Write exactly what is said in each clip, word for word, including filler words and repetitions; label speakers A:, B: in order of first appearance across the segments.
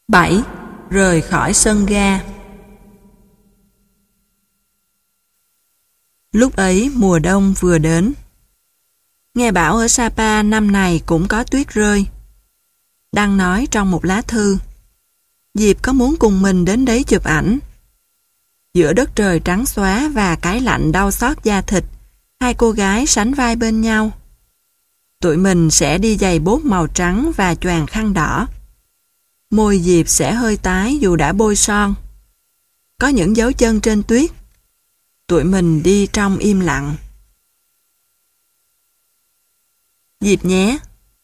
A: bảy. Rời khỏi sân ga. Lúc ấy mùa đông vừa đến. Nghe bảo ở Sapa năm này cũng có tuyết rơi. Đăng nói trong một lá thư, Diệp có muốn cùng mình đến đấy chụp ảnh. Giữa đất trời trắng xóa và cái lạnh đau xót da thịt, hai cô gái sánh vai bên nhau. Tụi mình sẽ đi giày bốt màu trắng và choàng khăn đỏ. Môi Diệp sẽ hơi tái dù đã bôi son. Có những dấu chân trên tuyết. Tụi mình đi trong im lặng. Diệp nhé.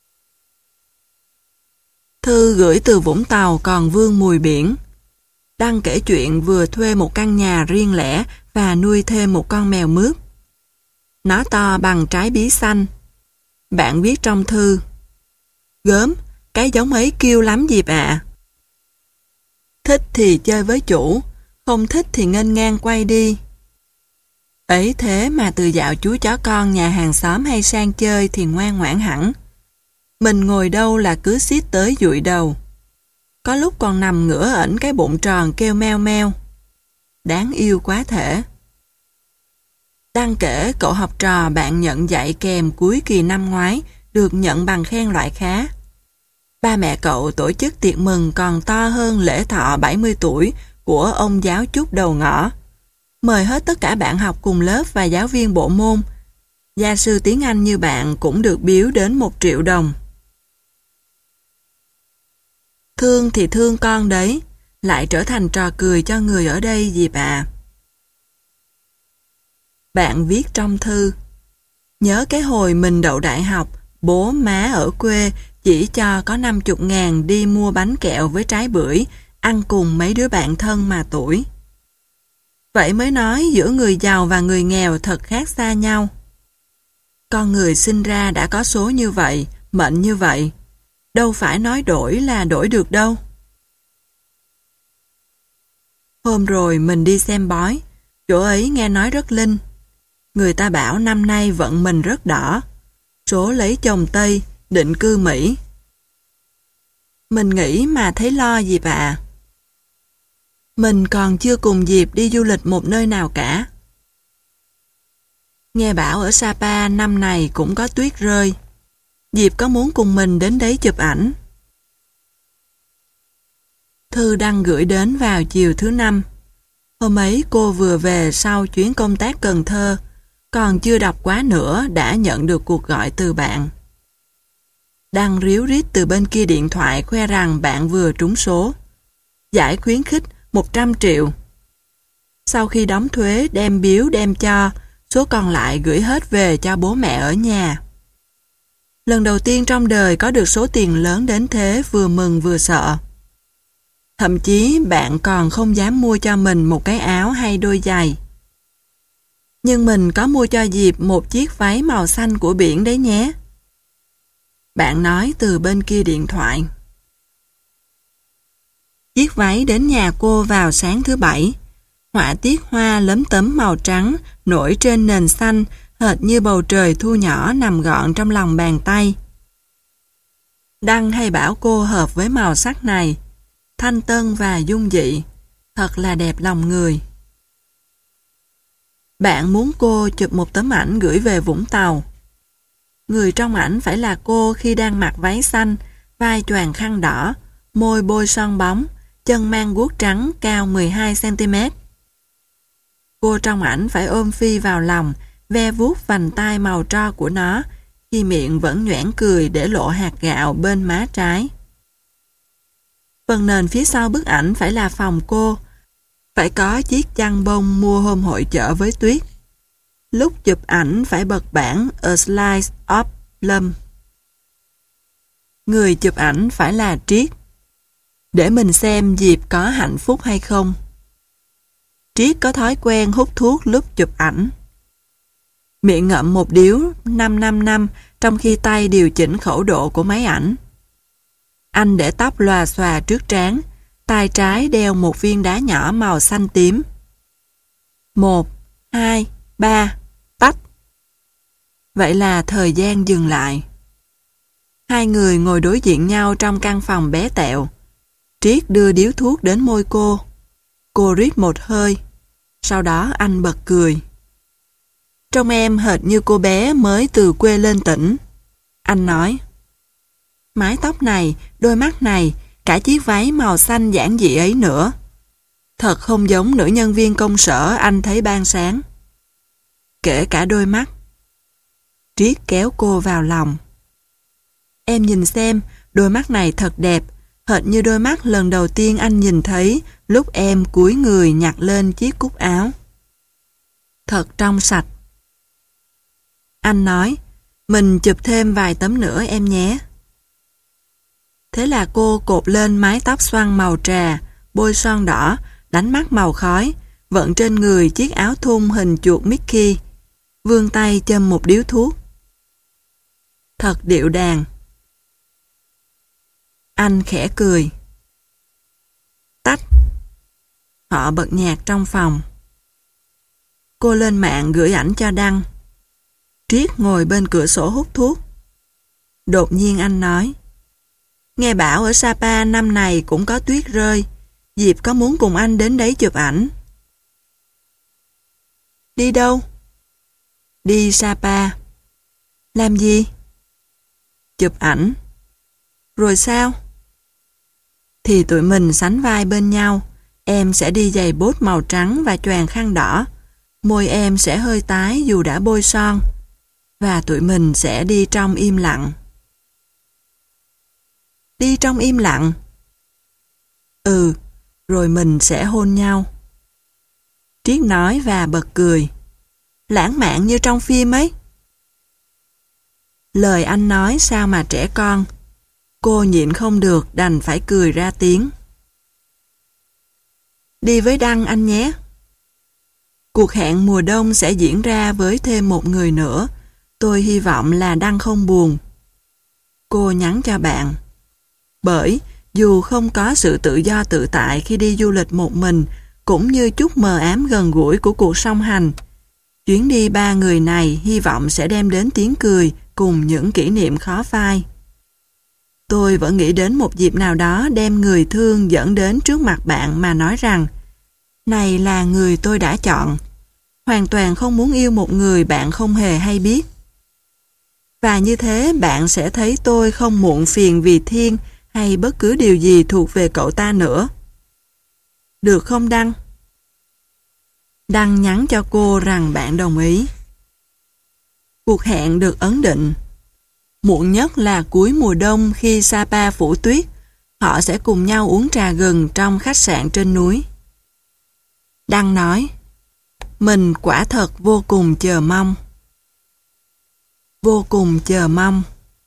A: Thư gửi từ Vũng Tàu còn vương mùi biển. Đăng kể chuyện vừa thuê một căn nhà riêng lẻ và nuôi thêm một con mèo mướp. Nó to bằng trái bí xanh. Bạn viết trong thư, gớm, cái giống ấy kêu lắm Diệp ạ. Thích thì chơi với chủ, không thích thì nghênh ngang quay đi. Ấy thế mà từ dạo chú chó con nhà hàng xóm hay sang chơi thì ngoan ngoãn hẳn. Mình ngồi đâu là cứ xiết tới dụi đầu. Có lúc còn nằm ngửa ẩn cái bụng tròn kêu meo meo. Đáng yêu quá thể. Đăng kể cậu học trò bạn nhận dạy kèm cuối kỳ năm ngoái được nhận bằng khen loại khá. Ba mẹ cậu tổ chức tiệc mừng còn to hơn lễ thọ bảy mươi tuổi của ông giáo chúc đầu ngõ. Mời hết tất cả bạn học cùng lớp và giáo viên bộ môn. Gia sư tiếng Anh như bạn cũng được biếu đến một triệu đồng. Thương thì thương con đấy, lại trở thành trò cười cho người ở đây Diệp ạ. Bạn viết trong thư, nhớ cái hồi mình đậu đại học, bố má ở quê chỉ cho có năm mươi ngàn đi mua bánh kẹo với trái bưởi, ăn cùng mấy đứa bạn thân mà tuổi. Vậy mới nói giữa người giàu và người nghèo thật khác xa nhau. Con người sinh ra đã có số như vậy, mệnh như vậy. Đâu phải nói đổi là đổi được đâu. Hôm rồi mình đi xem bói, chỗ ấy nghe nói rất linh. Người ta bảo năm nay vận mình rất đỏ. Số lấy chồng Tây, định cư Mỹ. Mình nghĩ mà thấy lo Diệp ạ. Mình còn chưa cùng Diệp đi du lịch một nơi nào cả. Nghe bảo ở Sapa năm này cũng có tuyết rơi. Diệp có muốn cùng mình đến đấy chụp ảnh. Thư Đăng gửi đến vào chiều thứ năm. Hôm ấy cô vừa về sau chuyến công tác Cần Thơ, còn chưa đọc quá nữa đã nhận được cuộc gọi từ bạn. Đăng ríu rít từ bên kia điện thoại khoe rằng bạn vừa trúng số. Giải khuyến khích một trăm triệu. Sau khi đóng thuế đem biếu đem cho, số còn lại gửi hết về cho bố mẹ ở nhà. Lần đầu tiên trong đời có được số tiền lớn đến thế, vừa mừng vừa sợ. Thậm chí bạn còn không dám mua cho mình một cái áo hay đôi giày. Nhưng mình có mua cho Diệp một chiếc váy màu xanh của biển đấy nhé. Bạn nói từ bên kia điện thoại. Chiếc váy đến nhà cô vào sáng thứ bảy. Họa tiết hoa lấm tấm màu trắng nổi trên nền xanh, hệt như bầu trời thu nhỏ nằm gọn trong lòng bàn tay. Đăng hay bảo cô hợp với màu sắc này, thanh tân và dung dị, thật là đẹp lòng người. Bạn muốn cô chụp một tấm ảnh gửi về Vũng Tàu. Người trong ảnh phải là cô khi đang mặc váy xanh, vai choàng khăn đỏ, môi bôi son bóng, chân mang guốc trắng cao mười hai xăng ti mét. Cô trong ảnh phải ôm Phi vào lòng, ve vuốt vành tai màu tro của nó, khi miệng vẫn nhoẻn cười để lộ hạt gạo bên má trái. Phần nền phía sau bức ảnh phải là phòng cô, phải có chiếc chăn bông mua hôm hội chợ với tuyết. Lúc chụp ảnh phải bật bản A Slice of Plum. Người chụp ảnh phải là Triết, để mình xem Diệp có hạnh phúc hay không. Triết có thói quen hút thuốc lúc chụp ảnh. Miệng ngậm một điếu năm năm năm trong khi tay điều chỉnh khẩu độ của máy ảnh. Anh để tóc lòa xòa trước trán, tay trái đeo một viên đá nhỏ màu xanh tím. Một, hai, ba, tách. Vậy là thời gian dừng lại. Hai người ngồi đối diện nhau trong căn phòng bé tẹo. Triết đưa điếu thuốc đến môi cô. Cô rít một hơi. Sau đó anh bật cười. Trông em hệt như cô bé mới từ quê lên tỉnh. Anh nói. Mái tóc này, đôi mắt này, cả chiếc váy màu xanh giản dị ấy nữa. Thật không giống nữ nhân viên công sở anh thấy ban sáng. Kể cả đôi mắt. Triết kéo cô vào lòng. Em nhìn xem, đôi mắt này thật đẹp, hệt như đôi mắt lần đầu tiên anh nhìn thấy lúc em cúi người nhặt lên chiếc cúc áo. Thật trong sạch. Anh nói, mình chụp thêm vài tấm nữa em nhé. Thế là cô cột lên mái tóc xoăn màu trà, bôi son đỏ, đánh mắt màu khói, vận trên người chiếc áo thun hình chuột Mickey, vươn tay châm một điếu thuốc. Thật điệu đàng. Anh khẽ cười. Tách. Họ bật nhạc trong phòng. Cô lên mạng gửi ảnh cho Đăng. Triết ngồi bên cửa sổ hút thuốc. Đột nhiên anh nói, nghe bảo ở Sapa năm này cũng có tuyết rơi, Diệp có muốn cùng anh đến đấy chụp ảnh. Đi đâu? Đi Sapa. Làm gì? Chụp ảnh. Rồi sao? Thì tụi mình sánh vai bên nhau. Em sẽ đi giày bốt màu trắng và choàng khăn đỏ. Môi em sẽ hơi tái dù đã bôi son. Và tụi mình sẽ đi trong im lặng. Đi trong im lặng? Ừ, rồi mình sẽ hôn nhau. Triết nói và bật cười. Lãng mạn như trong phim ấy. Lời anh nói sao mà trẻ con. Cô nhịn không được đành phải cười ra tiếng. Đi với Đăng anh nhé. Cuộc hẹn mùa đông sẽ diễn ra với thêm một người nữa. Tôi hy vọng là Đăng không buồn. Cô nhắn cho bạn. Bởi dù không có sự tự do tự tại khi đi du lịch một mình, cũng như chút mờ ám gần gũi của cuộc song hành, chuyến đi ba người này hy vọng sẽ đem đến tiếng cười cùng những kỷ niệm khó phai. Tôi vẫn nghĩ đến một dịp nào đó đem người thương dẫn đến trước mặt bạn mà nói rằng này là người tôi đã chọn, hoàn toàn không muốn yêu một người bạn không hề hay biết. Và như thế bạn sẽ thấy tôi không muộn phiền vì Thiên hay bất cứ điều gì thuộc về cậu ta nữa. Được không Đăng? Đăng nhắn cho cô rằng bạn đồng ý. Cuộc hẹn được ấn định. Muộn nhất là cuối mùa đông khi Sapa phủ tuyết, họ sẽ cùng nhau uống trà gừng trong khách sạn trên núi. Đăng nói, mình quả thật vô cùng chờ mong. Vô cùng chờ mong.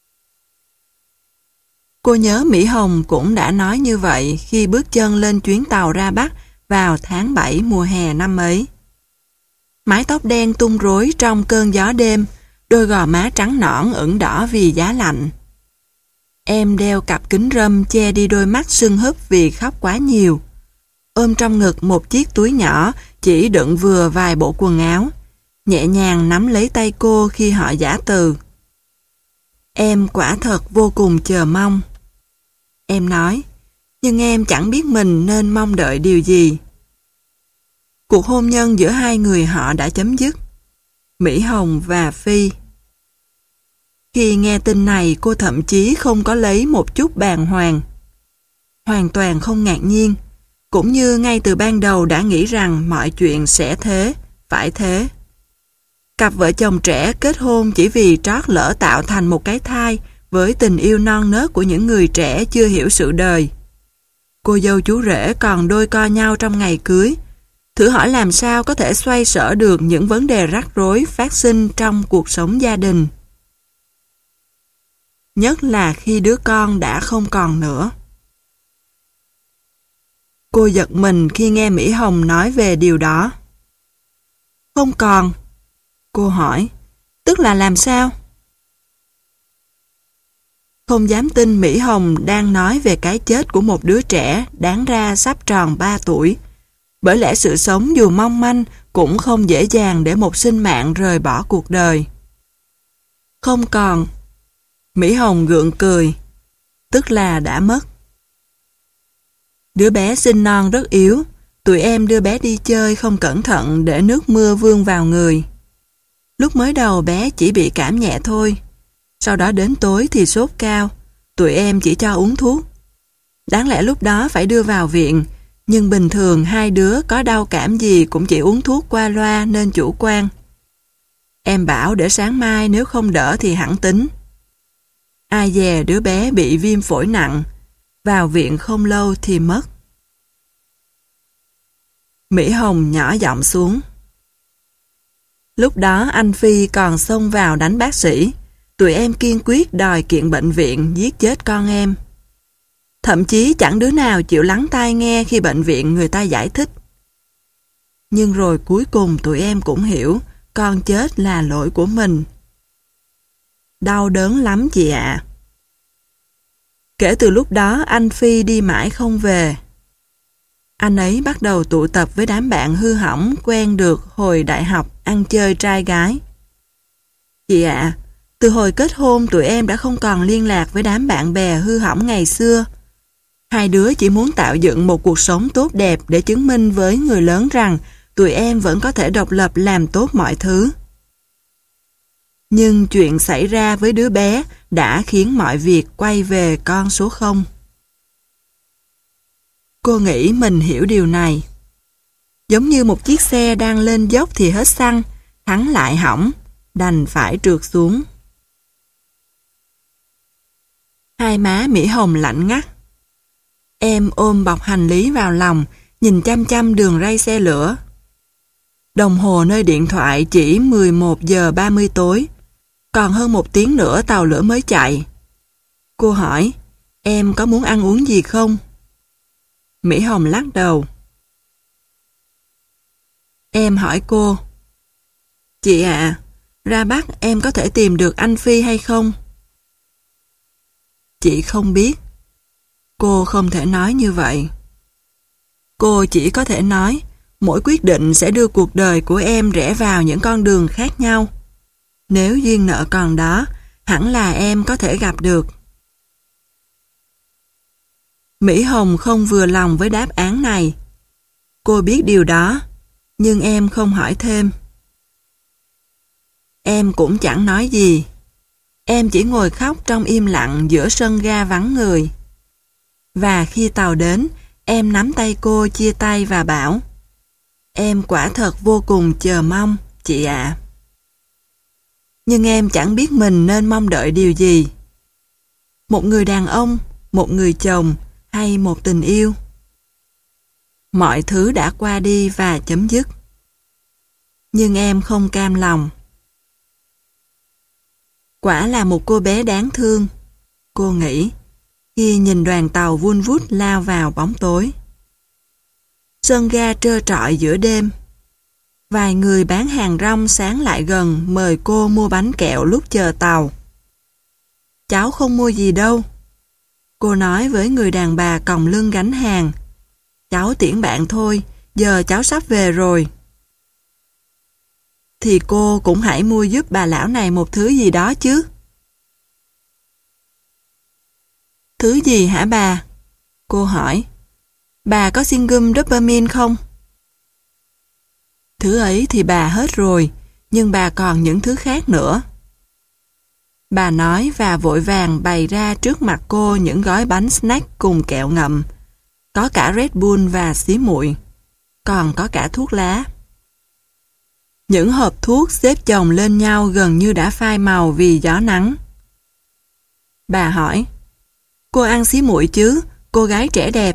A: Cô nhớ Mỹ Hồng cũng đã nói như vậy khi bước chân lên chuyến tàu ra Bắc vào tháng bảy mùa hè năm ấy. Mái tóc đen tung rối trong cơn gió đêm, đôi gò má trắng nõn ửng đỏ vì giá lạnh. Em đeo cặp kính râm che đi đôi mắt sưng húp vì khóc quá nhiều. Ôm trong ngực một chiếc túi nhỏ chỉ đựng vừa vài bộ quần áo, nhẹ nhàng nắm lấy tay cô khi họ giã từ. Em quả thật vô cùng chờ mong. Em nói, nhưng em chẳng biết mình nên mong đợi điều gì. Cuộc hôn nhân giữa hai người họ đã chấm dứt. Mỹ Hồng và Phi. Khi nghe tin này cô thậm chí không có lấy một chút bàng hoàng. Hoàn toàn không ngạc nhiên, cũng như ngay từ ban đầu đã nghĩ rằng mọi chuyện sẽ thế, phải thế. Cặp vợ chồng trẻ kết hôn chỉ vì trót lỡ tạo thành một cái thai với tình yêu non nớt của những người trẻ chưa hiểu sự đời. Cô dâu chú rể còn đôi co nhau trong ngày cưới. Thử hỏi làm sao có thể xoay sở được những vấn đề rắc rối phát sinh trong cuộc sống gia đình. Nhất là khi đứa con đã không còn nữa. Cô giật mình khi nghe Mỹ Hồng nói về điều đó. Không còn? Cô hỏi. Tức là làm sao? Không dám tin Mỹ Hồng đang nói về cái chết của một đứa trẻ đáng ra sắp tròn ba tuổi. Bởi lẽ sự sống dù mong manh cũng không dễ dàng để một sinh mạng rời bỏ cuộc đời. Không còn. Mỹ Hồng gượng cười. Tức là đã mất. Đứa bé sinh non rất yếu, tụi em đưa bé đi chơi không cẩn thận để nước mưa vương vào người. Lúc mới đầu bé chỉ bị cảm nhẹ thôi, sau đó đến tối thì sốt cao, tụi em chỉ cho uống thuốc. Đáng lẽ lúc đó phải đưa vào viện, nhưng bình thường hai đứa có đau cảm gì cũng chỉ uống thuốc qua loa nên chủ quan. Em bảo để sáng mai nếu không đỡ thì hẳn tính. Ai dè đứa bé bị viêm phổi nặng, vào viện không lâu thì mất. Mỹ Hồng nhỏ giọng xuống. Lúc đó anh Phi còn xông vào đánh bác sĩ, tụi em kiên quyết đòi kiện bệnh viện giết chết con em. Thậm chí chẳng đứa nào chịu lắng tai nghe khi bệnh viện người ta giải thích. Nhưng rồi cuối cùng tụi em cũng hiểu con chết là lỗi của mình. Đau đớn lắm chị ạ. Kể từ lúc đó anh Phi đi mãi không về. Anh ấy bắt đầu tụ tập với đám bạn hư hỏng quen được hồi đại học ăn chơi trai gái. Chị ạ, từ hồi kết hôn tụi em đã không còn liên lạc với đám bạn bè hư hỏng ngày xưa. Hai đứa chỉ muốn tạo dựng một cuộc sống tốt đẹp để chứng minh với người lớn rằng tụi em vẫn có thể độc lập làm tốt mọi thứ. Nhưng chuyện xảy ra với đứa bé đã khiến mọi việc quay về con số không. Cô nghĩ mình hiểu điều này. Giống như một chiếc xe đang lên dốc thì hết xăng, thắng lại hỏng, đành phải trượt xuống. Hai má Mỹ Hồng lạnh ngắt. Em ôm bọc hành lý vào lòng, nhìn chăm chăm đường ray xe lửa. Đồng hồ nơi điện thoại chỉ mười một giờ ba mươi tối, còn hơn một tiếng nữa tàu lửa mới chạy. Cô hỏi, em có muốn ăn uống gì không? Mỹ Hồng lắc đầu. Em hỏi cô, chị ạ, ra Bắc em có thể tìm được anh Phi hay không? Chị không biết. Cô không thể nói như vậy. Cô chỉ có thể nói, mỗi quyết định sẽ đưa cuộc đời của em rẽ vào những con đường khác nhau. Nếu duyên nợ còn đó, hẳn là em có thể gặp được. Mỹ Hồng không vừa lòng với đáp án này. Cô biết điều đó, nhưng em không hỏi thêm. Em cũng chẳng nói gì. Em chỉ ngồi khóc trong im lặng giữa sân ga vắng người. Và khi tàu đến, em nắm tay cô chia tay và bảo, em quả thật vô cùng chờ mong, chị ạ. Nhưng em chẳng biết mình nên mong đợi điều gì. Một người đàn ông, một người chồng hay một tình yêu. Mọi thứ đã qua đi và chấm dứt. Nhưng em không cam lòng. Quả là một cô bé đáng thương, cô nghĩ, khi nhìn đoàn tàu vun vút lao vào bóng tối. Sân ga trơ trọi giữa đêm. Vài người bán hàng rong sáng lại gần mời cô mua bánh kẹo lúc chờ tàu. Cháu không mua gì đâu. Cô nói với người đàn bà còng lưng gánh hàng. Cháu tiễn bạn thôi, giờ cháu sắp về rồi. Thì cô cũng hãy mua giúp bà lão này một thứ gì đó chứ. Thứ gì hả bà? Cô hỏi. Bà có xin gum dopamine không? Thứ ấy thì bà hết rồi, nhưng bà còn những thứ khác nữa. Bà nói và vội vàng bày ra trước mặt cô những gói bánh snack cùng kẹo ngậm. Có cả Red Bull và xí muội. Còn có cả thuốc lá. Những hộp thuốc xếp chồng lên nhau gần như đã phai màu vì gió nắng. Bà hỏi, cô ăn xí muội chứ, cô gái trẻ đẹp.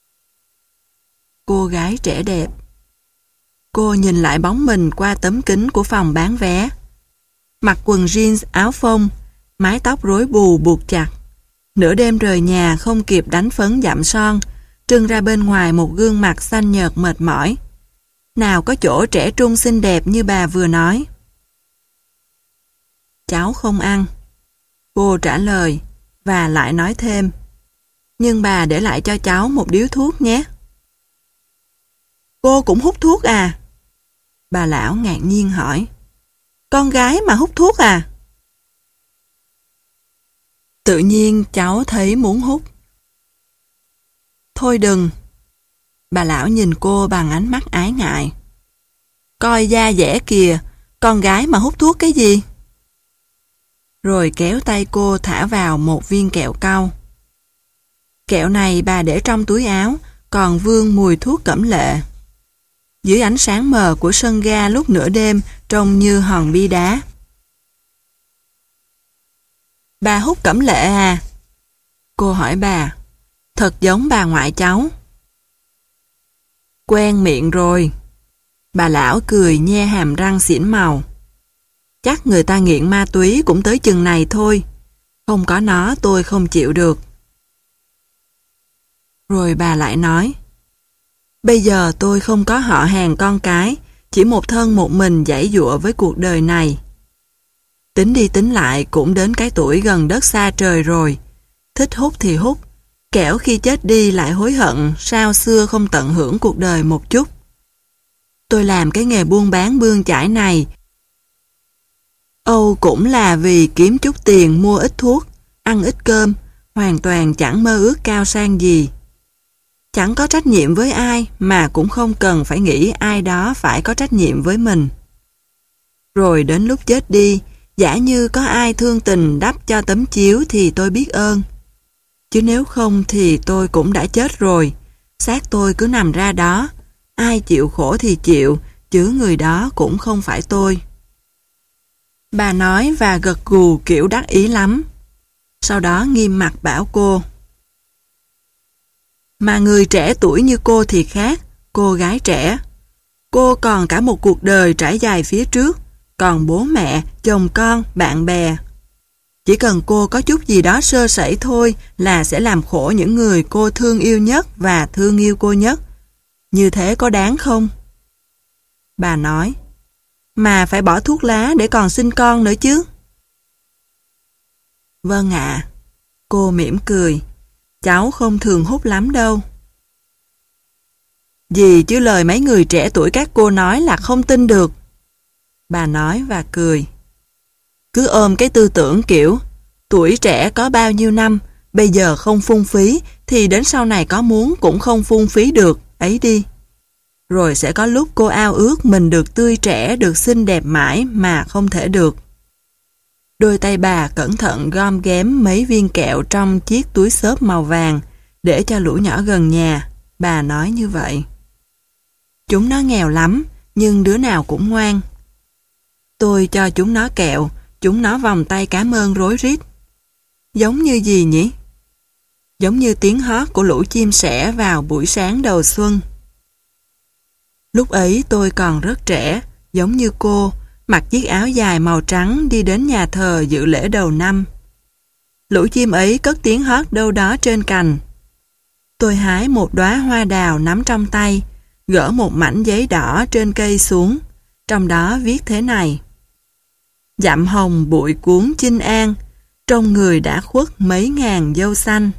A: Cô gái trẻ đẹp. Cô nhìn lại bóng mình qua tấm kính của phòng bán vé. Mặc quần jeans áo phông, mái tóc rối bù buộc chặt. Nửa đêm rời nhà không kịp đánh phấn dặm son, trưng ra bên ngoài một gương mặt xanh nhợt mệt mỏi. Nào có chỗ trẻ trung xinh đẹp như bà vừa nói. Cháu không ăn. Cô trả lời và lại nói thêm. Nhưng bà để lại cho cháu một điếu thuốc nhé. Cô cũng hút thuốc à? Bà lão ngạc nhiên hỏi. Con gái mà hút thuốc à? Tự nhiên cháu thấy muốn hút. Thôi đừng, Bà lão nhìn cô bằng ánh mắt ái ngại. Coi da dẻ kìa, con gái mà hút thuốc cái gì? Rồi kéo tay cô thả vào một viên kẹo cau. Kẹo này bà để trong túi áo, còn vương mùi thuốc cẩm lệ. Dưới ánh sáng mờ của sân ga lúc nửa đêm trông như hòn bi đá. Bà hút cẩm lệ à? Cô hỏi bà. Thật giống bà ngoại cháu. Quen miệng rồi. Bà lão cười nhe hàm răng xỉn màu. Chắc người ta nghiện ma túy cũng tới chừng này thôi. Không có nó tôi không chịu được. Rồi bà lại nói. Bây giờ tôi không có họ hàng con cái, chỉ một thân một mình giãy giụa với cuộc đời này. Tính đi tính lại cũng đến cái tuổi gần đất xa trời rồi. Thích hút thì hút, kẻo khi chết đi lại hối hận sao xưa không tận hưởng cuộc đời một chút. Tôi làm cái nghề buôn bán bươn chải này Âu cũng là vì kiếm chút tiền mua ít thuốc, ăn ít cơm, hoàn toàn chẳng mơ ước cao sang gì. Chẳng có trách nhiệm với ai mà cũng không cần phải nghĩ ai đó phải có trách nhiệm với mình. Rồi đến lúc chết đi, giả như có ai thương tình đắp cho tấm chiếu thì tôi biết ơn. Chứ nếu không thì tôi cũng đã chết rồi, xác tôi cứ nằm ra đó, ai chịu khổ thì chịu, chứ người đó cũng không phải tôi. Bà nói và gật gù kiểu đắc ý lắm. Sau đó nghiêm mặt bảo cô. Mà người trẻ tuổi như cô thì khác, cô gái trẻ. Cô còn cả một cuộc đời trải dài phía trước, còn bố mẹ, chồng con, bạn bè. Chỉ cần cô có chút gì đó sơ sẩy thôi là sẽ làm khổ những người cô thương yêu nhất và thương yêu cô nhất. Như thế có đáng không? Bà nói. Mà phải bỏ thuốc lá để còn sinh con nữa chứ. Vâng ạ. Cô mỉm cười. Cháu không thường hút lắm đâu. Gì chứ lời mấy người trẻ tuổi các cô nói là không tin được. Bà nói và cười. Cứ ôm cái tư tưởng kiểu tuổi trẻ có bao nhiêu năm, bây giờ không phung phí thì đến sau này có muốn cũng không phung phí được, ấy đi. Rồi sẽ có lúc cô ao ước mình được tươi trẻ, được xinh đẹp mãi mà không thể được. Đôi tay bà cẩn thận gom ghém mấy viên kẹo trong chiếc túi xốp màu vàng để cho lũ nhỏ gần nhà. Bà nói như vậy. Chúng nó nghèo lắm, nhưng đứa nào cũng ngoan. Tôi cho chúng nó kẹo, chúng nó vòng tay cảm ơn rối rít. Giống như gì nhỉ? Giống như tiếng hót của lũ chim sẻ vào buổi sáng đầu xuân. Lúc ấy tôi còn rất trẻ, giống như cô, mặc chiếc áo dài màu trắng đi đến nhà thờ dự lễ đầu năm. Lũ chim ấy cất tiếng hót đâu đó trên cành. Tôi hái một đóa hoa đào nắm trong tay, gỡ một mảnh giấy đỏ trên cây xuống, trong đó viết thế này. Dặm hồng bụi cuốn chinh an, trong người đã khuất mấy ngàn dâu xanh.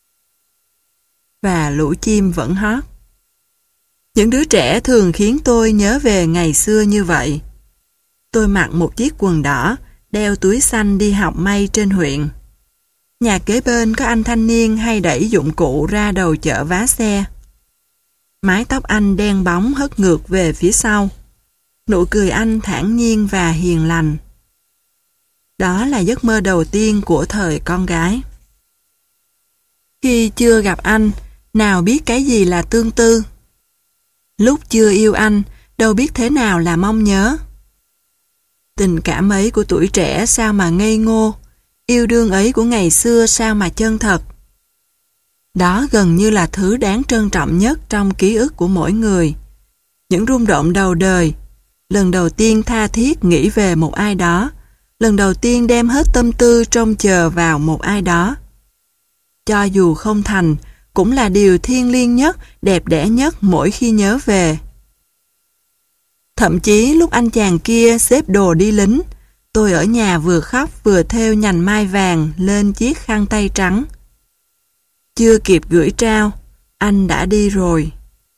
A: Và lũ chim vẫn hót. Những đứa trẻ thường khiến tôi nhớ về ngày xưa như vậy. Tôi mặc một chiếc quần đỏ, đeo túi xanh đi học may trên huyện. Nhà kế bên có anh thanh niên hay đẩy dụng cụ ra đầu chợ vá xe. Mái tóc anh đen bóng hất ngược về phía sau. Nụ cười anh thản nhiên và hiền lành. Đó là giấc mơ đầu tiên của thời con gái. Khi chưa gặp anh, nào biết cái gì là tương tư. Lúc chưa yêu anh, đâu biết thế nào là mong nhớ. Tình cảm ấy của tuổi trẻ sao mà ngây ngô, yêu đương ấy của ngày xưa sao mà chân thật. Đó gần như là thứ đáng trân trọng nhất trong ký ức của mỗi người. Những rung động đầu đời, lần đầu tiên tha thiết nghĩ về một ai đó, lần đầu tiên đem hết tâm tư trông chờ vào một ai đó. Cho dù không thành, cũng là điều thiêng liêng nhất, đẹp đẽ nhất mỗi khi nhớ về. Thậm chí lúc anh chàng kia xếp đồ đi lính, tôi ở nhà vừa khóc vừa thêu nhành mai vàng lên chiếc khăn tay trắng. Chưa kịp gửi trao, anh đã đi rồi.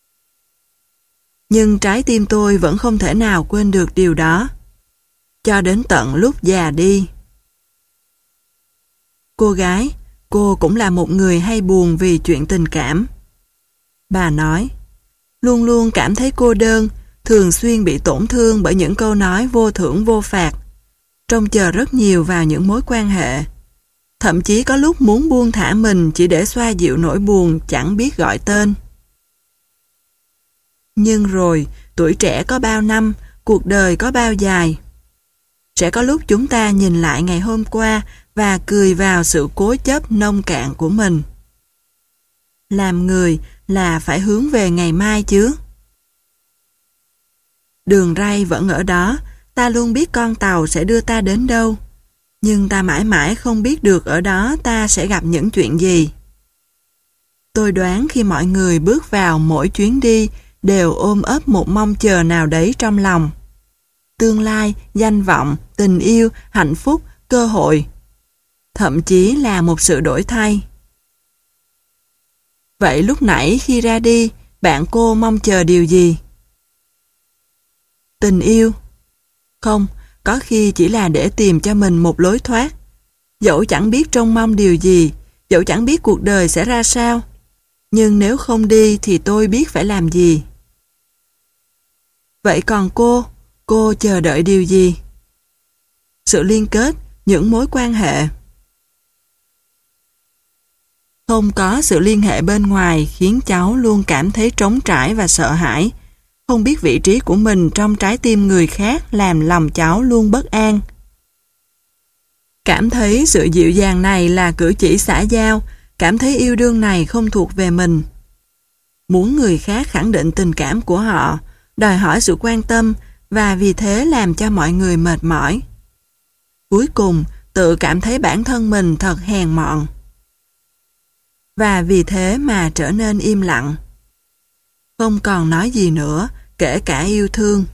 A: Nhưng trái tim tôi vẫn không thể nào quên được điều đó. Cho đến tận lúc già đi. Cô gái, cô cũng là một người hay buồn vì chuyện tình cảm. Bà nói, luôn luôn cảm thấy cô đơn, thường xuyên bị tổn thương bởi những câu nói vô thưởng vô phạt, trông chờ rất nhiều vào những mối quan hệ. Thậm chí có lúc muốn buông thả mình chỉ để xoa dịu nỗi buồn chẳng biết gọi tên. Nhưng rồi, tuổi trẻ có bao năm, cuộc đời có bao dài. Sẽ có lúc chúng ta nhìn lại ngày hôm qua và cười vào sự cố chấp nông cạn của mình. Làm người là phải hướng về ngày mai chứ. Đường ray vẫn ở đó, ta luôn biết con tàu sẽ đưa ta đến đâu. Nhưng ta mãi mãi không biết được ở đó ta sẽ gặp những chuyện gì. Tôi đoán khi mọi người bước vào mỗi chuyến đi đều ôm ấp một mong chờ nào đấy trong lòng. Tương lai, danh vọng, tình yêu, hạnh phúc, cơ hội. Thậm chí là một sự đổi thay. Vậy lúc nãy khi ra đi, bạn cô mong chờ điều gì? Tình yêu? Không, có khi chỉ là để tìm cho mình một lối thoát. Dẫu chẳng biết trông mong điều gì, dẫu chẳng biết cuộc đời sẽ ra sao. Nhưng nếu không đi thì tôi biết phải làm gì. Vậy còn cô, cô chờ đợi điều gì? Sự liên kết, những mối quan hệ. Không có sự liên hệ bên ngoài khiến cháu luôn cảm thấy trống trải và sợ hãi. Không biết vị trí của mình trong trái tim người khác làm lòng cháu luôn bất an. Cảm thấy sự dịu dàng này là cử chỉ xã giao, cảm thấy yêu đương này không thuộc về mình. Muốn người khác khẳng định tình cảm của họ, đòi hỏi sự quan tâm và vì thế làm cho mọi người mệt mỏi. Cuối cùng, tự cảm thấy bản thân mình thật hèn mọn. Và vì thế mà trở nên im lặng. Không còn nói gì nữa, kể cả yêu thương.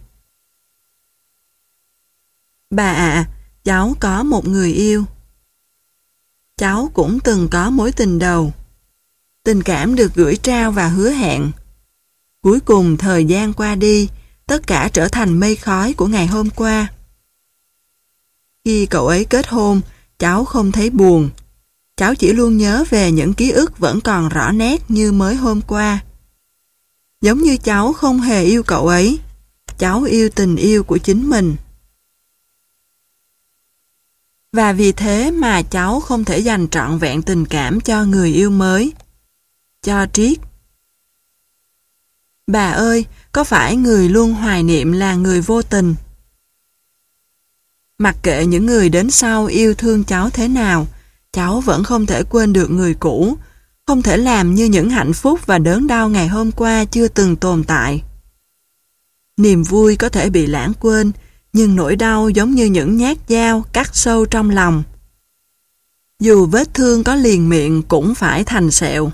A: Bà ạ, cháu có một người yêu. Cháu cũng từng có mối tình đầu. Tình cảm được gửi trao và hứa hẹn. Cuối cùng thời gian qua đi, tất cả trở thành mây khói của ngày hôm qua. Khi cậu ấy kết hôn, cháu không thấy buồn. Cháu chỉ luôn nhớ về những ký ức vẫn còn rõ nét như mới hôm qua. Giống như cháu không hề yêu cậu ấy, cháu yêu tình yêu của chính mình. Và vì thế mà cháu không thể dành trọn vẹn tình cảm cho người yêu mới. Cho Triết. Bà ơi, có phải người luôn hoài niệm là người vô tình? Mặc kệ những người đến sau yêu thương cháu thế nào, cháu vẫn không thể quên được người cũ, không thể làm như những hạnh phúc và đớn đau ngày hôm qua chưa từng tồn tại. Niềm vui có thể bị lãng quên, nhưng nỗi đau giống như những nhát dao cắt sâu trong lòng. Dù vết thương có liền miệng cũng phải thành sẹo.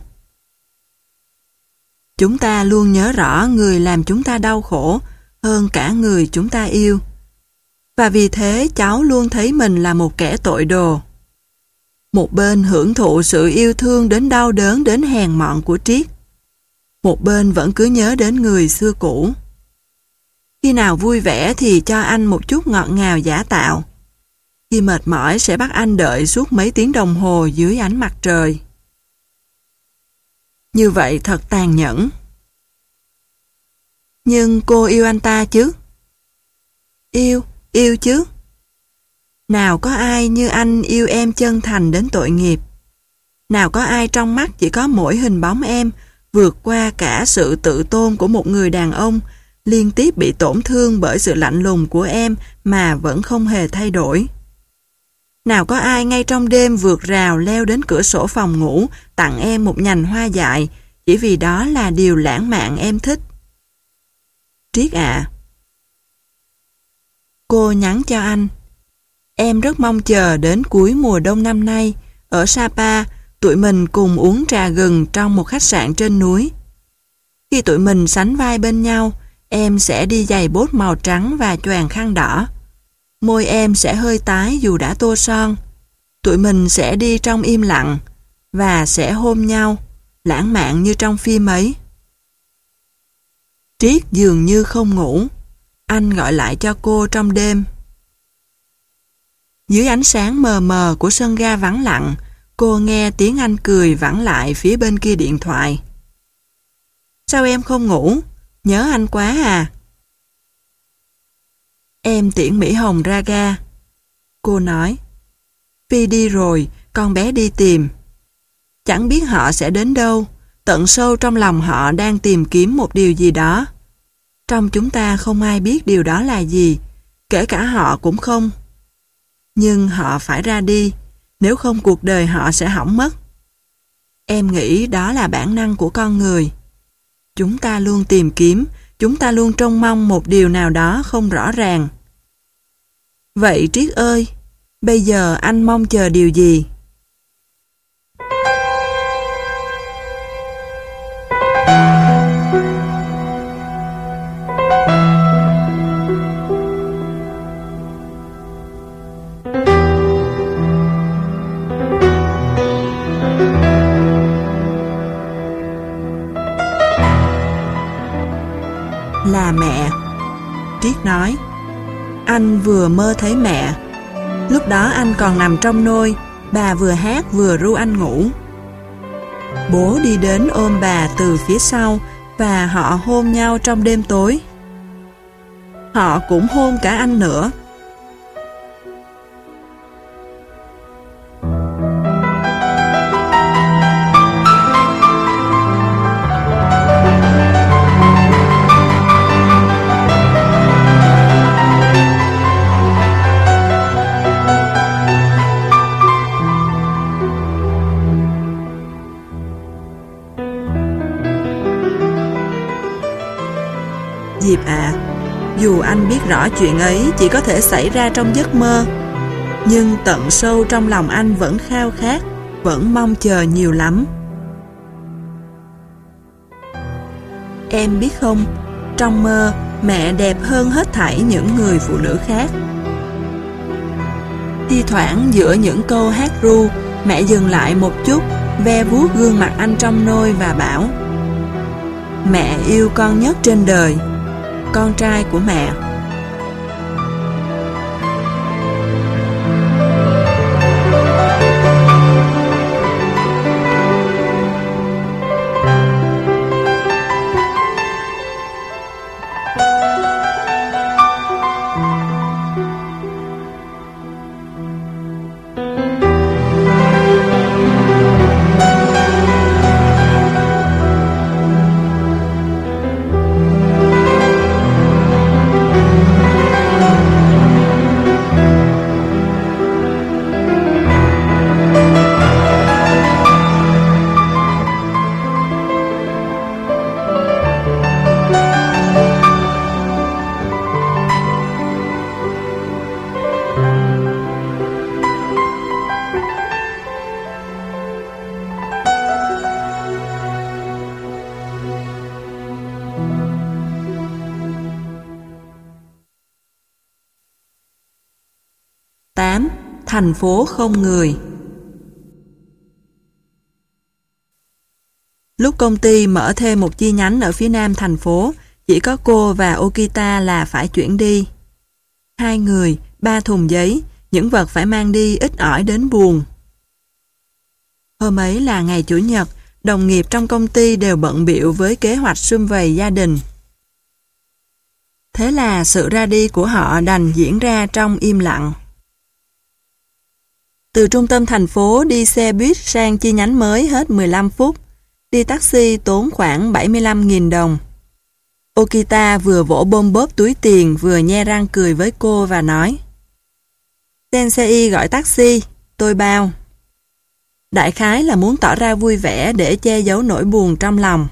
A: Chúng ta luôn nhớ rõ người làm chúng ta đau khổ hơn cả người chúng ta yêu. Và vì thế cháu luôn thấy mình là một kẻ tội đồ. Một bên hưởng thụ sự yêu thương đến đau đớn đến hèn mọn của Triết. Một bên vẫn cứ nhớ đến người xưa cũ. Khi nào vui vẻ thì cho anh một chút ngọt ngào giả tạo. Khi mệt mỏi sẽ bắt anh đợi suốt mấy tiếng đồng hồ dưới ánh mặt trời. Như vậy thật tàn nhẫn. Nhưng cô yêu anh ta chứ? Yêu, yêu chứ. Nào có ai như anh yêu em chân thành đến tội nghiệp. Nào có ai trong mắt chỉ có mỗi hình bóng em, vượt qua cả sự tự tôn của một người đàn ông, liên tiếp bị tổn thương bởi sự lạnh lùng của em mà vẫn không hề thay đổi. Nào có ai ngay trong đêm vượt rào leo đến cửa sổ phòng ngủ, tặng em một nhành hoa dại, chỉ vì đó là điều lãng mạn em thích. Triết ạ. Cô nhắn cho anh. Em rất mong chờ đến cuối mùa đông năm nay, ở Sapa, tụi mình cùng uống trà gừng trong một khách sạn trên núi. Khi tụi mình sánh vai bên nhau, em sẽ đi giày bốt màu trắng và choàng khăn đỏ. Môi em sẽ hơi tái dù đã tô son. Tụi mình sẽ đi trong im lặng và sẽ hôn nhau, lãng mạn như trong phim ấy. Triết dường như không ngủ. Anh gọi lại cho cô trong đêm. Dưới ánh sáng mờ mờ của sân ga vắng lặng, cô nghe tiếng anh cười vẳng lại phía bên kia điện thoại. Sao em không ngủ? Nhớ anh quá à. Em tiễn Mỹ Hồng ra ga. Cô nói, Phi đi rồi, con bé đi tìm. Chẳng biết họ sẽ đến đâu, tận sâu trong lòng họ đang tìm kiếm một điều gì đó. Trong chúng ta không ai biết điều đó là gì, kể cả họ cũng không. Nhưng họ phải ra đi, nếu không cuộc đời họ sẽ hỏng mất. Em nghĩ đó là bản năng của con người. Chúng ta luôn tìm kiếm, chúng ta luôn trông mong một điều nào đó không rõ ràng. Vậy Triết ơi, bây giờ anh mong chờ điều gì? Là mẹ. Triết nói, anh vừa mơ thấy mẹ. Lúc đó anh còn nằm trong nôi, bà vừa hát vừa ru anh ngủ. Bố đi đến ôm bà từ phía sau và họ hôn nhau trong đêm tối. Họ cũng hôn cả anh nữa. Diệp ạ, à, dù anh biết rõ chuyện ấy chỉ có thể xảy ra trong giấc mơ, nhưng tận sâu trong lòng anh vẫn khao khát, vẫn mong chờ nhiều lắm. Em biết không, trong mơ, mẹ đẹp hơn hết thảy những người phụ nữ khác. Thi thoảng giữa những câu hát ru, mẹ dừng lại một chút, ve vuốt gương mặt anh trong nôi và bảo, mẹ yêu con nhất trên đời, con trai của mẹ. tám. Thành phố không người. Lúc công ty mở thêm một chi nhánh ở phía nam thành phố, chỉ có cô và Okita là phải chuyển đi. Hai người, ba thùng giấy, những vật phải mang đi ít ỏi đến buồn. Hôm ấy là ngày Chủ nhật, đồng nghiệp trong công ty đều bận bịu với kế hoạch sum vầy gia đình. Thế là sự ra đi của họ đành diễn ra trong im lặng. Từ trung tâm thành phố đi xe buýt sang chi nhánh mới hết mười lăm phút, đi taxi tốn khoảng bảy mươi lăm nghìn đồng. Okita vừa vỗ bôm bóp túi tiền vừa nhe răng cười với cô và nói, Sensei gọi taxi, tôi bao. Đại khái là muốn tỏ ra vui vẻ để che giấu nỗi buồn trong lòng.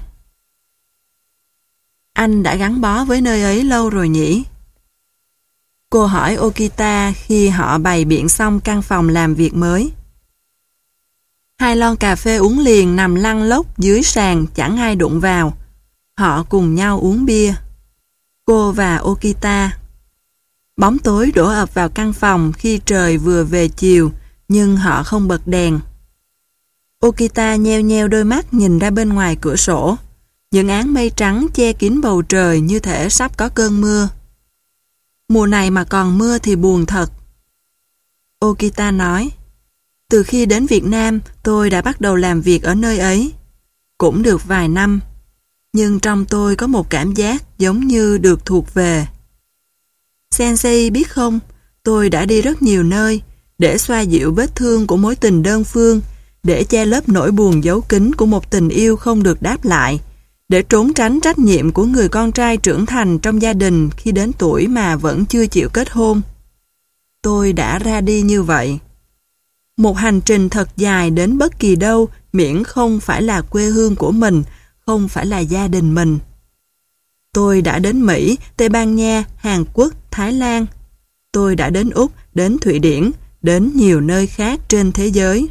A: Anh đã gắn bó với nơi ấy lâu rồi nhỉ? Cô hỏi Okita khi họ bày biện xong căn phòng làm việc mới. Hai lon cà phê uống liền nằm lăn lóc dưới sàn chẳng ai đụng vào. Họ cùng nhau uống bia. Cô và Okita. Bóng tối đổ ập vào căn phòng khi trời vừa về chiều, nhưng họ không bật đèn. Okita nheo nheo đôi mắt nhìn ra bên ngoài cửa sổ. Những áng mây trắng che kín bầu trời như thể sắp có cơn mưa. Mùa này mà còn mưa thì buồn thật. Okita nói, từ khi đến Việt Nam tôi đã bắt đầu làm việc ở nơi ấy. Cũng được vài năm. Nhưng trong tôi có một cảm giác giống như được thuộc về. Sensei biết không, tôi đã đi rất nhiều nơi để xoa dịu vết thương của mối tình đơn phương, để che lấp nỗi buồn giấu kín của một tình yêu không được đáp lại, để trốn tránh trách nhiệm của người con trai trưởng thành trong gia đình khi đến tuổi mà vẫn chưa chịu kết hôn. Tôi đã ra đi như vậy. Một hành trình thật dài đến bất kỳ đâu miễn không phải là quê hương của mình, không phải là gia đình mình. Tôi đã đến Mỹ, Tây Ban Nha, Hàn Quốc, Thái Lan. Tôi đã đến Úc, đến Thụy Điển, đến nhiều nơi khác trên thế giới.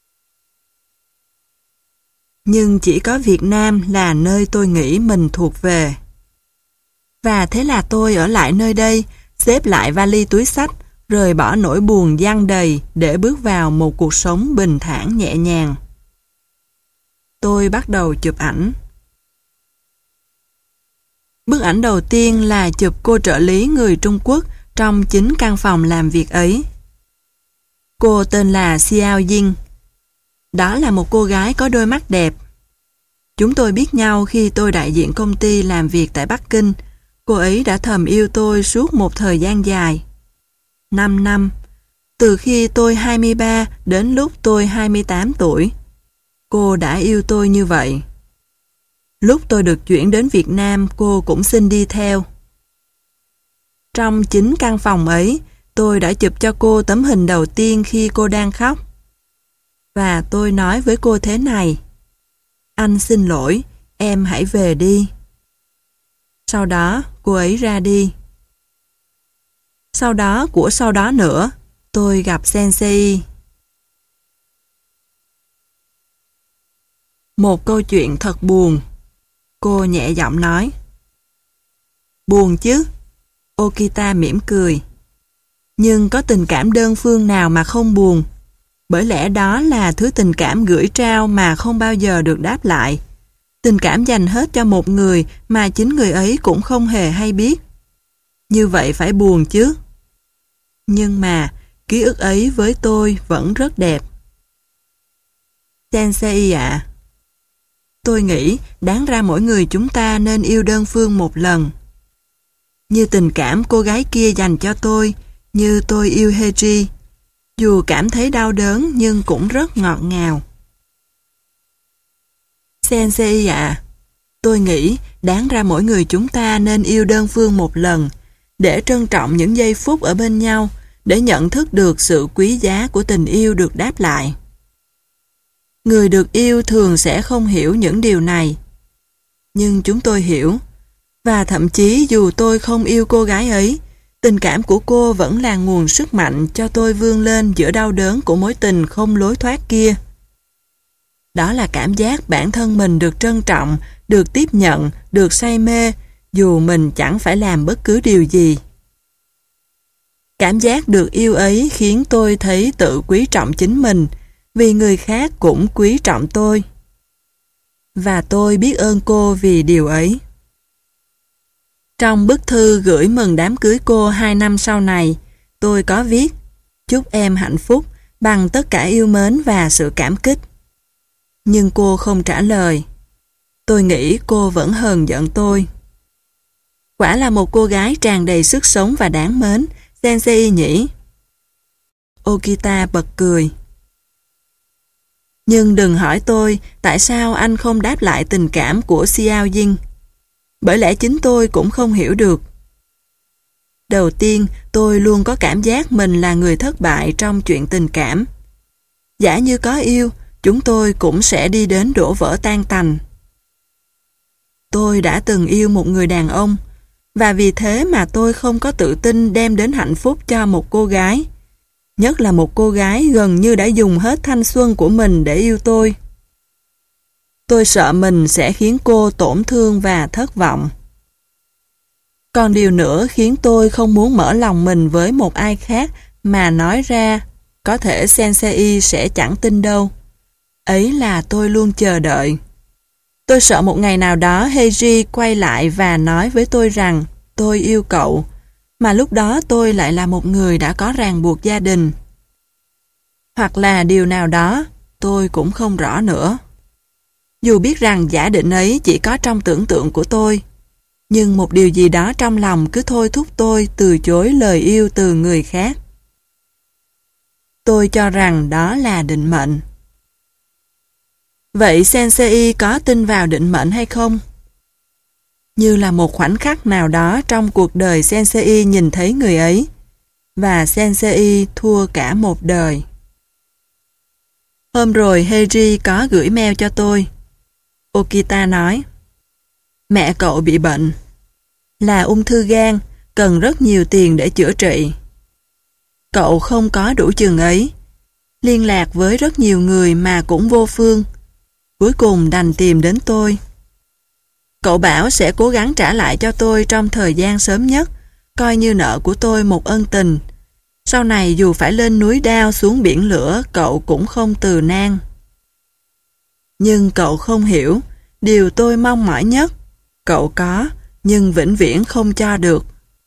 A: Nhưng chỉ có Việt Nam là nơi tôi nghĩ mình thuộc về. Và thế là tôi ở lại nơi đây, xếp lại vali túi xách, rời bỏ nỗi buồn giăng đầy để bước vào một cuộc sống bình thản nhẹ nhàng. Tôi bắt đầu chụp ảnh. Bức ảnh đầu tiên là chụp cô trợ lý người Trung Quốc trong chính căn phòng làm việc ấy. Cô tên là Xiao Ying. Đó là một cô gái có đôi mắt đẹp. Chúng tôi biết nhau khi tôi đại diện công ty làm việc tại Bắc Kinh. Cô ấy đã thầm yêu tôi suốt một thời gian dài. năm năm. Từ khi tôi hai mươi ba đến lúc tôi hai mươi tám tuổi. Cô đã yêu tôi như vậy. Lúc tôi được chuyển đến Việt Nam, cô cũng xin đi theo. Trong chính căn phòng ấy, tôi đã chụp cho cô tấm hình đầu tiên khi cô đang khóc. Và tôi nói với cô thế này: anh xin lỗi, em hãy về đi. Sau đó, cô ấy ra đi. Sau đó của sau đó nữa, tôi gặp Sensei. Một câu chuyện thật buồn. Cô nhẹ giọng nói. Buồn chứ? Okita mỉm cười. Nhưng có tình cảm đơn phương nào mà không buồn? Bởi lẽ đó là thứ tình cảm gửi trao mà không bao giờ được đáp lại. Tình cảm dành hết cho một người mà chính người ấy cũng không hề hay biết. Như vậy phải buồn chứ? Nhưng mà ký ức ấy với tôi vẫn rất đẹp. Sensei ạ, à, tôi nghĩ đáng ra mỗi người chúng ta nên yêu đơn phương một lần. Như tình cảm cô gái kia dành cho tôi, như tôi yêu Heiji. Dù cảm thấy đau đớn nhưng cũng rất ngọt ngào. Sensei ạ, à, tôi nghĩ đáng ra mỗi người chúng ta nên yêu đơn phương một lần, để trân trọng những giây phút ở bên nhau, để nhận thức được sự quý giá của tình yêu được đáp lại. Người được yêu thường sẽ không hiểu những điều này. Nhưng chúng tôi hiểu. Và thậm chí dù tôi không yêu cô gái ấy, tình cảm của cô vẫn là nguồn sức mạnh cho tôi vươn lên giữa đau đớn của mối tình không lối thoát kia. Đó là cảm giác bản thân mình được trân trọng, được tiếp nhận, được say mê, dù mình chẳng phải làm bất cứ điều gì. Cảm giác được yêu ấy khiến tôi thấy tự quý trọng chính mình, vì người khác cũng quý trọng tôi. Và tôi biết ơn cô vì điều ấy. Trong bức thư gửi mừng đám cưới cô hai năm sau này, tôi có viết: chúc em hạnh phúc bằng tất cả yêu mến và sự cảm kích. Nhưng cô không trả lời. Tôi nghĩ cô vẫn hờn giận tôi. Quả là một cô gái tràn đầy sức sống và đáng mến, Sensei nhỉ? Okita bật cười. Nhưng đừng hỏi tôi tại sao anh không đáp lại tình cảm của Xiao Ying. Bởi lẽ chính tôi cũng không hiểu được. Đầu tiên, tôi luôn có cảm giác mình là người thất bại trong chuyện tình cảm. Giả như có yêu, chúng tôi cũng sẽ đi đến đổ vỡ tan tành. Tôi đã từng yêu một người đàn ông, và vì thế mà tôi không có tự tin đem đến hạnh phúc cho một cô gái. Nhất là một cô gái gần như đã dùng hết thanh xuân của mình để yêu tôi. Tôi sợ mình sẽ khiến cô tổn thương và thất vọng. Còn điều nữa khiến tôi không muốn mở lòng mình với một ai khác mà nói ra, có thể Sensei sẽ chẳng tin đâu. Ấy là tôi luôn chờ đợi. Tôi sợ một ngày nào đó Heiji quay lại và nói với tôi rằng tôi yêu cậu, mà lúc đó tôi lại là một người đã có ràng buộc gia đình. Hoặc là điều nào đó, tôi cũng không rõ nữa. Dù biết rằng giả định ấy chỉ có trong tưởng tượng của tôi, nhưng một điều gì đó trong lòng cứ thôi thúc tôi từ chối lời yêu từ người khác. Tôi cho rằng đó là định mệnh. Vậy Sensei có tin vào định mệnh hay không? Như là một khoảnh khắc nào đó trong cuộc đời Sensei nhìn thấy người ấy, và Sensei thua cả một đời. Hôm rồi Heiji có gửi mail cho tôi. Okita nói, mẹ cậu bị bệnh, là ung thư gan, cần rất nhiều tiền để chữa trị. Cậu không có đủ chừng ấy, liên lạc với rất nhiều người mà cũng vô phương, cuối cùng đành tìm đến tôi. Cậu bảo sẽ cố gắng trả lại cho tôi trong thời gian sớm nhất, coi như nợ của tôi một ân tình. Sau này dù phải lên núi đao xuống biển lửa, cậu cũng không từ nan. Nhưng cậu không hiểu, điều tôi mong mỏi nhất, cậu có, nhưng vĩnh viễn không cho được.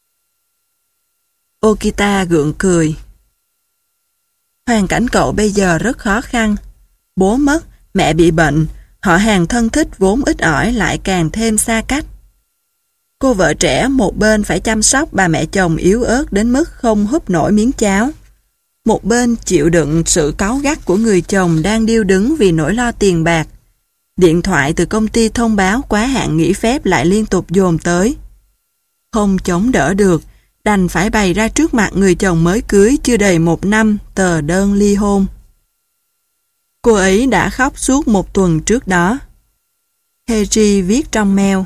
A: Okita gượng cười. Hoàn cảnh cậu bây giờ rất khó khăn. Bố mất, mẹ bị bệnh, họ hàng thân thích vốn ít ỏi lại càng thêm xa cách. Cô vợ trẻ một bên phải chăm sóc bà mẹ chồng yếu ớt đến mức không húp nổi miếng cháo. Một bên chịu đựng sự cáu gắt của người chồng đang điêu đứng vì nỗi lo tiền bạc. Điện thoại từ công ty thông báo quá hạn nghỉ phép lại liên tục dồn tới. Không chống đỡ được, đành phải bày ra trước mặt người chồng mới cưới chưa đầy một năm tờ đơn ly hôn. Cô ấy đã khóc suốt một tuần trước đó. Heiji viết trong mail.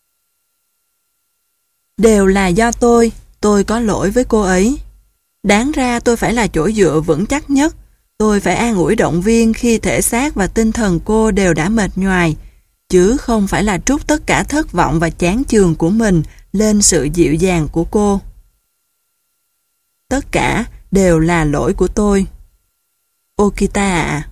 A: Đều là do tôi, tôi có lỗi với cô ấy. Đáng ra tôi phải là chỗ dựa vững chắc nhất. Tôi phải an ủi động viên khi thể xác và tinh thần cô đều đã mệt nhoài, chứ không phải là trút tất cả thất vọng và chán chường của mình lên sự dịu dàng của cô. Tất cả đều là lỗi của tôi. Okita ạ.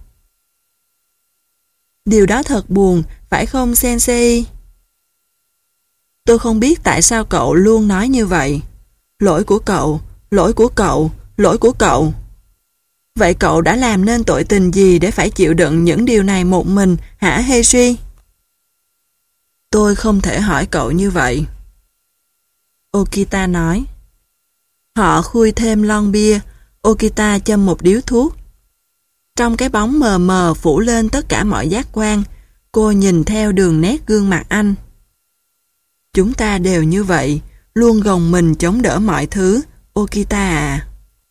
A: Điều đó thật buồn, phải không Sensei? Tôi không biết tại sao cậu luôn nói như vậy. Lỗi của cậu, lỗi của cậu, lỗi của cậu. Vậy cậu đã làm nên tội tình gì để phải chịu đựng những điều này một mình, hả Heiji? Tôi không thể hỏi cậu như vậy. Okita nói. Họ khui thêm lon bia, Okita châm một điếu thuốc. Trong cái bóng mờ mờ phủ lên tất cả mọi giác quan, cô nhìn theo đường nét gương mặt anh. Chúng ta đều như vậy, luôn gồng mình chống đỡ mọi thứ, Okita à.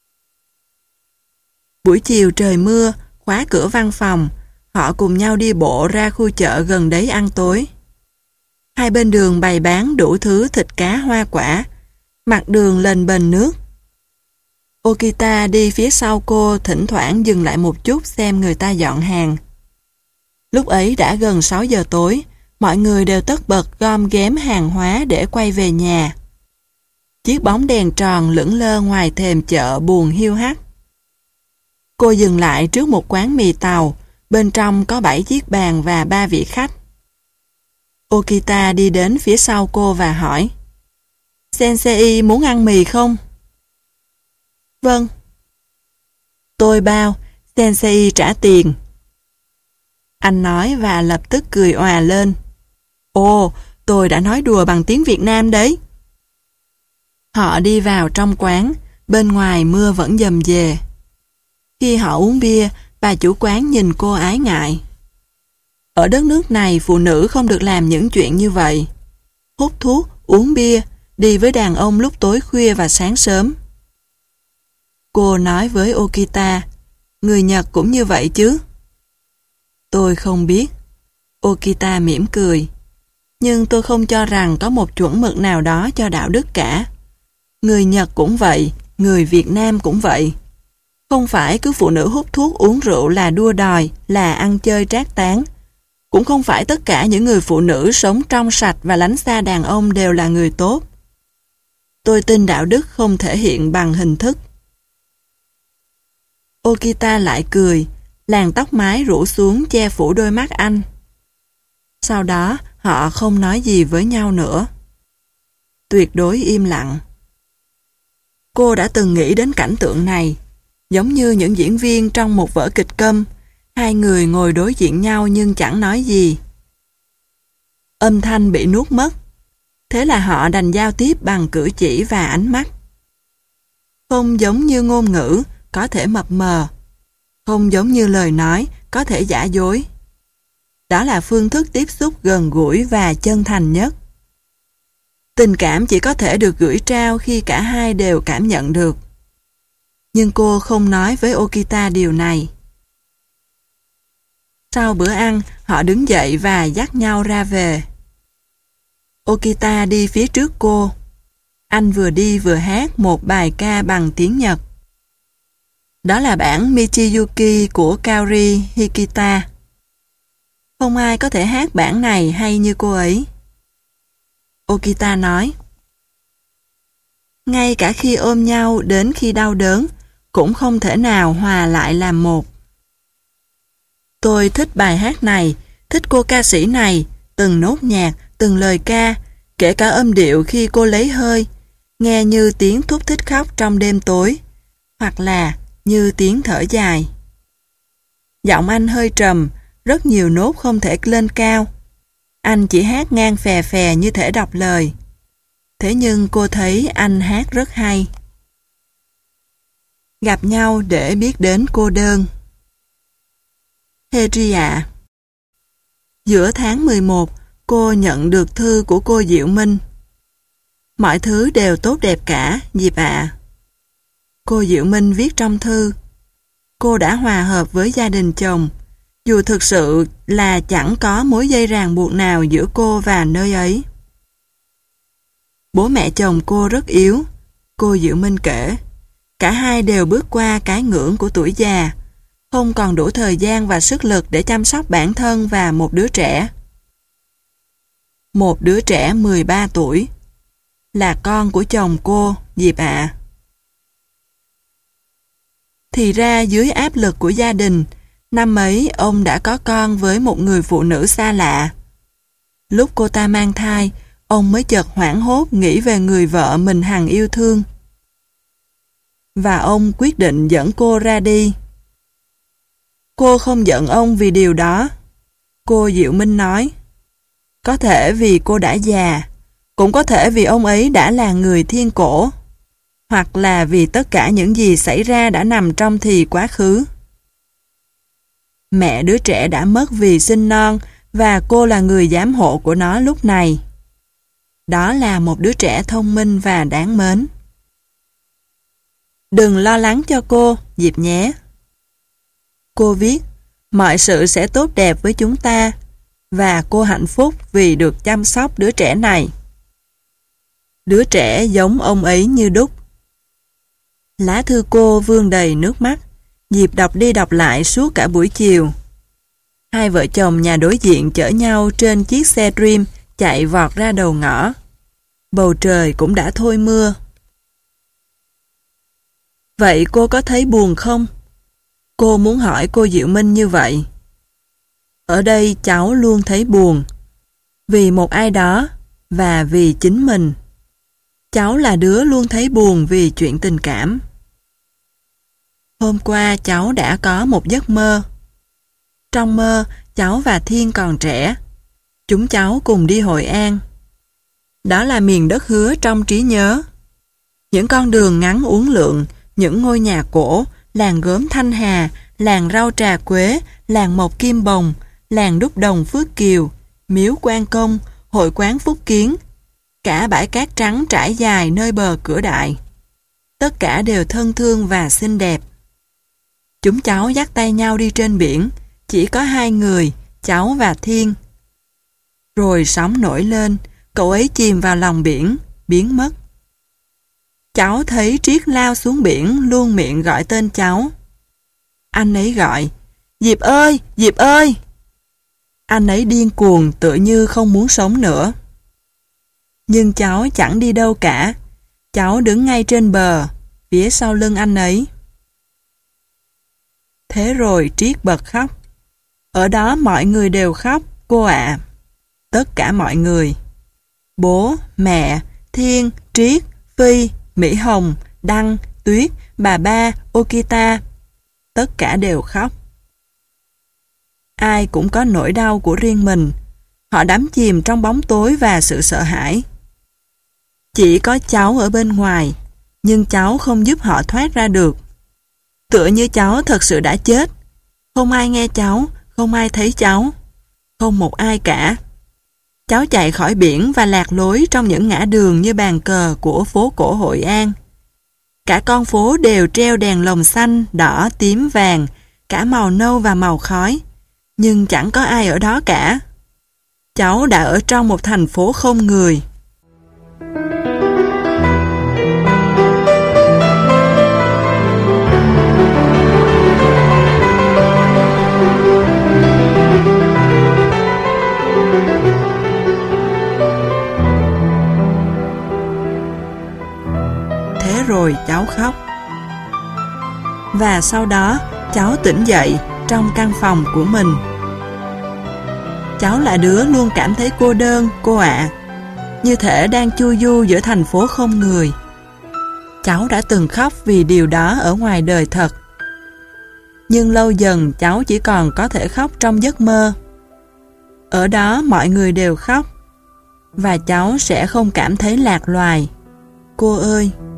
A: Buổi chiều trời mưa, khóa cửa văn phòng, họ cùng nhau đi bộ ra khu chợ gần đấy ăn tối. Hai bên đường bày bán đủ thứ thịt cá hoa quả, mặt đường lênh bềnh nước. Okita đi phía sau cô, thỉnh thoảng dừng lại một chút xem người ta dọn hàng. Lúc ấy đã gần sáu giờ tối, mọi người đều tất bật gom ghém hàng hóa để quay về nhà. Chiếc bóng đèn tròn lững lơ ngoài thềm chợ buồn hiu hắt. Cô dừng lại trước một quán mì tàu, bên trong có bảy chiếc bàn và ba vị khách. Okita đi đến phía sau cô và hỏi, Sensei muốn ăn mì không? Vâng. Tôi bao, Sensei trả tiền. Anh nói và lập tức cười òa lên. Ồ, tôi đã nói đùa bằng tiếng Việt Nam đấy. Họ đi vào trong quán, bên ngoài mưa vẫn dầm dề. Khi họ uống bia, bà chủ quán nhìn cô ái ngại. Ở đất nước này phụ nữ không được làm những chuyện như vậy. Hút thuốc, uống bia, đi với đàn ông lúc tối khuya và sáng sớm. Cô nói với Okita, người Nhật cũng như vậy chứ? Tôi không biết. Okita mỉm cười. Nhưng tôi không cho rằng có một chuẩn mực nào đó cho đạo đức cả. Người Nhật cũng vậy, người Việt Nam cũng vậy. Không phải cứ phụ nữ hút thuốc uống rượu là đua đòi, là ăn chơi trác tán. Cũng không phải tất cả những người phụ nữ sống trong sạch và lánh xa đàn ông đều là người tốt. Tôi tin đạo đức không thể hiện bằng hình thức. Okita lại cười, làn tóc mái rủ xuống che phủ đôi mắt anh. Sau đó, họ không nói gì với nhau nữa. Tuyệt đối im lặng. Cô đã từng nghĩ đến cảnh tượng này, giống như những diễn viên trong một vở kịch câm, hai người ngồi đối diện nhau nhưng chẳng nói gì. Âm thanh bị nuốt mất. Thế là họ đành giao tiếp bằng cử chỉ và ánh mắt. Không giống như ngôn ngữ, có thể mập mờ. Không giống như lời nói, có thể giả dối. Đó là phương thức tiếp xúc gần gũi và chân thành nhất. Tình cảm chỉ có thể được gửi trao khi cả hai đều cảm nhận được. Nhưng cô không nói với Okita điều này. Sau bữa ăn, họ đứng dậy và dắt nhau ra về. Okita đi phía trước cô. Anh vừa đi vừa hát một bài ca bằng tiếng Nhật. Đó là bản Michiyuki của Kaori Hikita. Không ai có thể hát bản này hay như cô ấy. Okita nói, ngay cả khi ôm nhau đến khi đau đớn, cũng không thể nào hòa lại làm một. Tôi thích bài hát này, thích cô ca sĩ này, từng nốt nhạc, từng lời ca, kể cả âm điệu khi cô lấy hơi, nghe như tiếng thút thít khóc trong đêm tối, hoặc là như tiếng thở dài. Giọng anh hơi trầm, rất nhiều nốt không thể lên cao. Anh chỉ hát ngang phè phè như thể đọc lời. Thế nhưng cô thấy anh hát rất hay. Gặp nhau để biết đến cô đơn. Heri ạ. Giữa tháng mười một, cô nhận được thư của cô Diệu Minh. Mọi thứ đều tốt đẹp cả, Diệp ạ. Cô Diệu Minh viết trong thư. Cô đã hòa hợp với gia đình chồng, dù thực sự là chẳng có mối dây ràng buộc nào giữa cô và nơi ấy. Bố mẹ chồng cô rất yếu, cô Diệu Minh kể. Cả hai đều bước qua cái ngưỡng của tuổi già, không còn đủ thời gian và sức lực để chăm sóc bản thân và một đứa trẻ. Một đứa trẻ mười ba tuổi, là con của chồng cô, Diệp ạ. Thì ra dưới áp lực của gia đình, năm ấy ông đã có con với một người phụ nữ xa lạ. Lúc cô ta mang thai, ông mới chợt hoảng hốt nghĩ về người vợ mình hằng yêu thương. Và ông quyết định dẫn cô ra đi. Cô không giận ông vì điều đó. Cô Diệu Minh nói, có thể vì cô đã già, cũng có thể vì ông ấy đã là người thiên cổ, hoặc là vì tất cả những gì xảy ra đã nằm trong thì quá khứ. Mẹ đứa trẻ đã mất vì sinh non và cô là người giám hộ của nó lúc này. Đó là một đứa trẻ thông minh và đáng mến. Đừng lo lắng cho cô, Diệp nhé. Cô viết, mọi sự sẽ tốt đẹp với chúng ta và cô hạnh phúc vì được chăm sóc đứa trẻ này. Đứa trẻ giống ông ấy như đúc. Lá thư cô vương đầy nước mắt. Diệp đọc đi đọc lại suốt cả buổi chiều. Hai vợ chồng nhà đối diện chở nhau trên chiếc xe Dream chạy vọt ra đầu ngõ. Bầu trời cũng đã thôi mưa. Vậy cô có thấy buồn không? Cô muốn hỏi cô Diệu Minh như vậy. Ở đây cháu luôn thấy buồn. Vì một ai đó và vì chính mình. Cháu là đứa luôn thấy buồn vì chuyện tình cảm. Hôm qua cháu đã có một giấc mơ. Trong mơ, cháu và Thiên còn trẻ. Chúng cháu cùng đi Hội An. Đó là miền đất hứa trong trí nhớ. Những con đường ngắn uốn lượn, những ngôi nhà cổ, làng gốm Thanh Hà, làng rau trà quế, làng mộc Kim Bồng, làng đúc đồng Phước Kiều, miếu Quan Công, hội quán Phúc Kiến, cả bãi cát trắng trải dài nơi bờ Cửa Đại. Tất cả đều thân thương và xinh đẹp. Chúng cháu dắt tay nhau đi trên biển, chỉ có hai người, cháu và Thiên. Rồi sóng nổi lên, cậu ấy chìm vào lòng biển, biến mất. Cháu thấy Triết lao xuống biển luôn miệng gọi tên cháu. Anh ấy gọi, Diệp ơi, Diệp ơi! Anh ấy điên cuồng tựa như không muốn sống nữa. Nhưng cháu chẳng đi đâu cả. Cháu đứng ngay trên bờ, phía sau lưng anh ấy. Thế rồi Triết bật khóc. Ở đó mọi người đều khóc, cô ạ. Tất cả mọi người. Bố, mẹ, Thiên, Triết, Phi, Mỹ Hồng, Đăng, Tuyết, bà ba, Okita. Tất cả đều khóc. Ai cũng có nỗi đau của riêng mình. Họ đắm chìm trong bóng tối và sự sợ hãi. Chỉ có cháu ở bên ngoài, nhưng cháu không giúp họ thoát ra được. Tựa như cháu thật sự đã chết. Không ai nghe cháu, không ai thấy cháu. Không một ai cả. Cháu chạy khỏi biển và lạc lối trong những ngã đường như bàn cờ của phố cổ Hội An. Cả con phố đều treo đèn lồng xanh, đỏ, tím, vàng, cả màu nâu và màu khói. Nhưng chẳng có ai ở đó cả. Cháu đã ở trong một thành phố không người. Thế rồi cháu khóc. Và sau đó cháu tỉnh dậy trong căn phòng của mình. Cháu là đứa luôn cảm thấy cô đơn, cô ạ. Như thể đang chu du giữa thành phố không người. Cháu đã từng khóc vì điều đó ở ngoài đời thật. Nhưng lâu dần cháu chỉ còn có thể khóc trong giấc mơ. Ở đó mọi người đều khóc. Và cháu sẽ không cảm thấy lạc loài. Cô ơi!